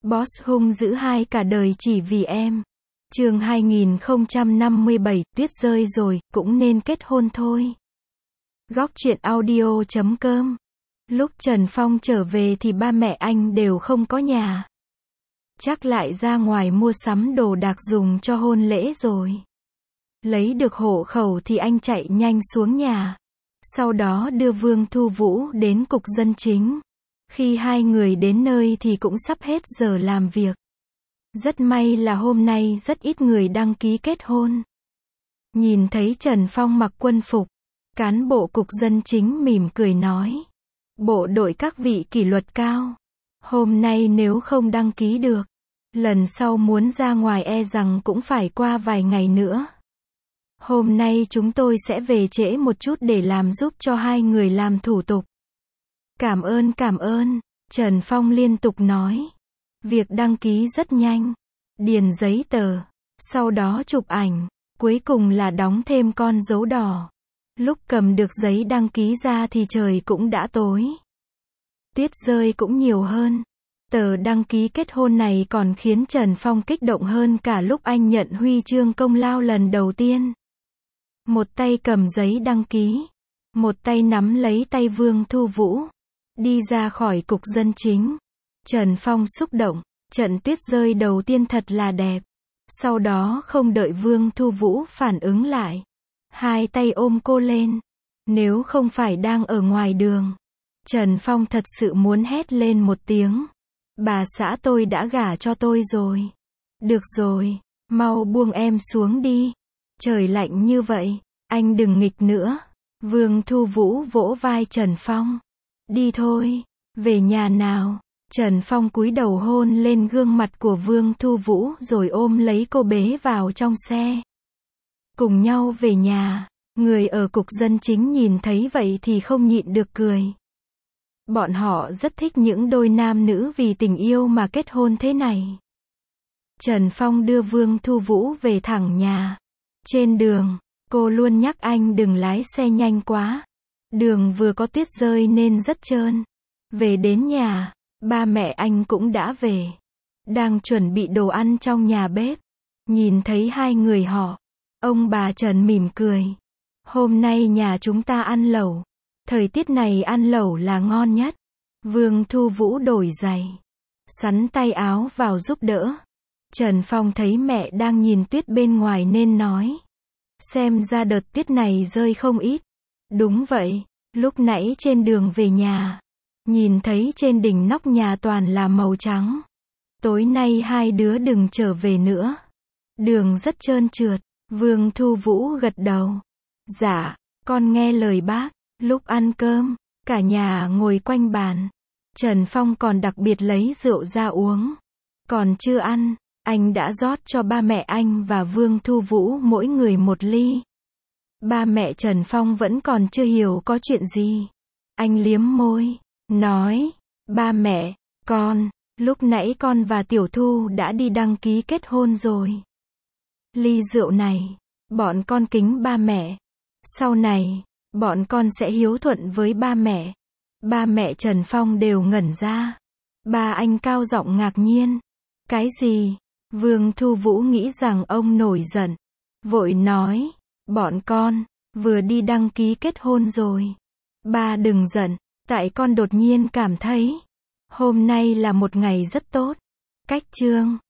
Boss hung dữ hai cả đời chỉ vì em. Chương 2057, tuyết rơi rồi, cũng nên kết hôn thôi. Góc truyện audio.com. Lúc Trần Phong trở về thì ba mẹ anh đều không có nhà. Chắc lại ra ngoài mua sắm đồ đạc dùng cho hôn lễ rồi. Lấy được hộ khẩu thì anh chạy nhanh xuống nhà. Sau đó đưa Vương Thu Vũ đến cục dân chính. Khi hai người đến nơi thì cũng sắp hết giờ làm việc. Rất may là hôm nay rất ít người đăng ký kết hôn. Nhìn thấy Trần Phong mặc quân phục, cán bộ cục dân chính mỉm cười nói: bộ đội các vị kỷ luật cao. Hôm nay nếu không đăng ký được, lần sau muốn ra ngoài e rằng cũng phải qua vài ngày nữa. Hôm nay chúng tôi sẽ về trễ một chút để làm giúp cho hai người làm thủ tục. Cảm ơn, Trần Phong liên tục nói. Việc đăng ký rất nhanh. Điền giấy tờ, sau đó chụp ảnh, cuối cùng là đóng thêm con dấu đỏ. Lúc cầm được giấy đăng ký ra thì trời cũng đã tối. Tuyết rơi cũng nhiều hơn. Tờ đăng ký kết hôn này còn khiến Trần Phong kích động hơn cả lúc anh nhận huy chương công lao lần đầu tiên. Một tay cầm giấy đăng ký, một tay nắm lấy tay Vương Thu Vũ. Đi ra khỏi cục dân chính, Trần Phong xúc động, trận tuyết rơi đầu tiên thật là đẹp. Sau đó không đợi Vương Thu Vũ phản ứng lại, hai tay ôm cô lên. Nếu không phải đang ở ngoài đường, Trần Phong thật sự muốn hét lên một tiếng: bà xã tôi đã gả cho tôi rồi. Được rồi, mau buông em xuống đi. Trời lạnh như vậy, anh đừng nghịch nữa. Vương Thu Vũ vỗ vai Trần Phong. Đi thôi, về nhà nào. Trần Phong cúi đầu hôn lên gương mặt của Vương Thu Vũ rồi ôm lấy cô bế vào trong xe. Cùng nhau về nhà. Người ở cục dân chính nhìn thấy vậy thì không nhịn được cười. Bọn họ rất thích những đôi nam nữ vì tình yêu mà kết hôn thế này. Trần Phong đưa Vương Thu Vũ về thẳng nhà. Trên đường, cô luôn nhắc anh đừng lái xe nhanh quá. Đường vừa có tuyết rơi nên rất trơn. Về đến nhà, ba mẹ anh cũng đã về. Đang chuẩn bị đồ ăn trong nhà bếp. Nhìn thấy hai người họ, ông bà Trần mỉm cười. Hôm nay nhà chúng ta ăn lẩu. Thời tiết này ăn lẩu là ngon nhất. Vương Thu Vũ đổi giày, sắn tay áo vào giúp đỡ. Trần Phong thấy mẹ đang nhìn tuyết bên ngoài nên nói: xem ra đợt tuyết này rơi không ít. Đúng vậy, lúc nãy trên đường về nhà, nhìn thấy trên đỉnh nóc nhà toàn là màu trắng. Tối nay hai đứa đừng trở về nữa. Đường rất trơn trượt. Vương Thu Vũ gật đầu. Dạ, con nghe lời bác. Lúc ăn cơm, cả nhà ngồi quanh bàn. Trần Phong còn đặc biệt lấy rượu ra uống. Còn chưa ăn, anh đã rót cho ba mẹ anh và Vương Thu Vũ mỗi người một ly. Ba mẹ Trần Phong vẫn còn chưa hiểu có chuyện gì. Anh liếm môi, nói: ba mẹ, lúc nãy con và Tiểu Thu đã đi đăng ký kết hôn rồi. Ly rượu này, bọn con kính ba mẹ. Sau này, bọn con sẽ hiếu thuận với ba mẹ. Ba mẹ Trần Phong đều ngẩn ra. Ba anh cao giọng ngạc nhiên. Cái gì? Vương Thu Vũ nghĩ rằng ông nổi giận. Vội nói: bọn con vừa đi đăng ký kết hôn rồi. Ba đừng giận, tại con đột nhiên cảm thấy hôm nay là một ngày rất tốt. Cách chương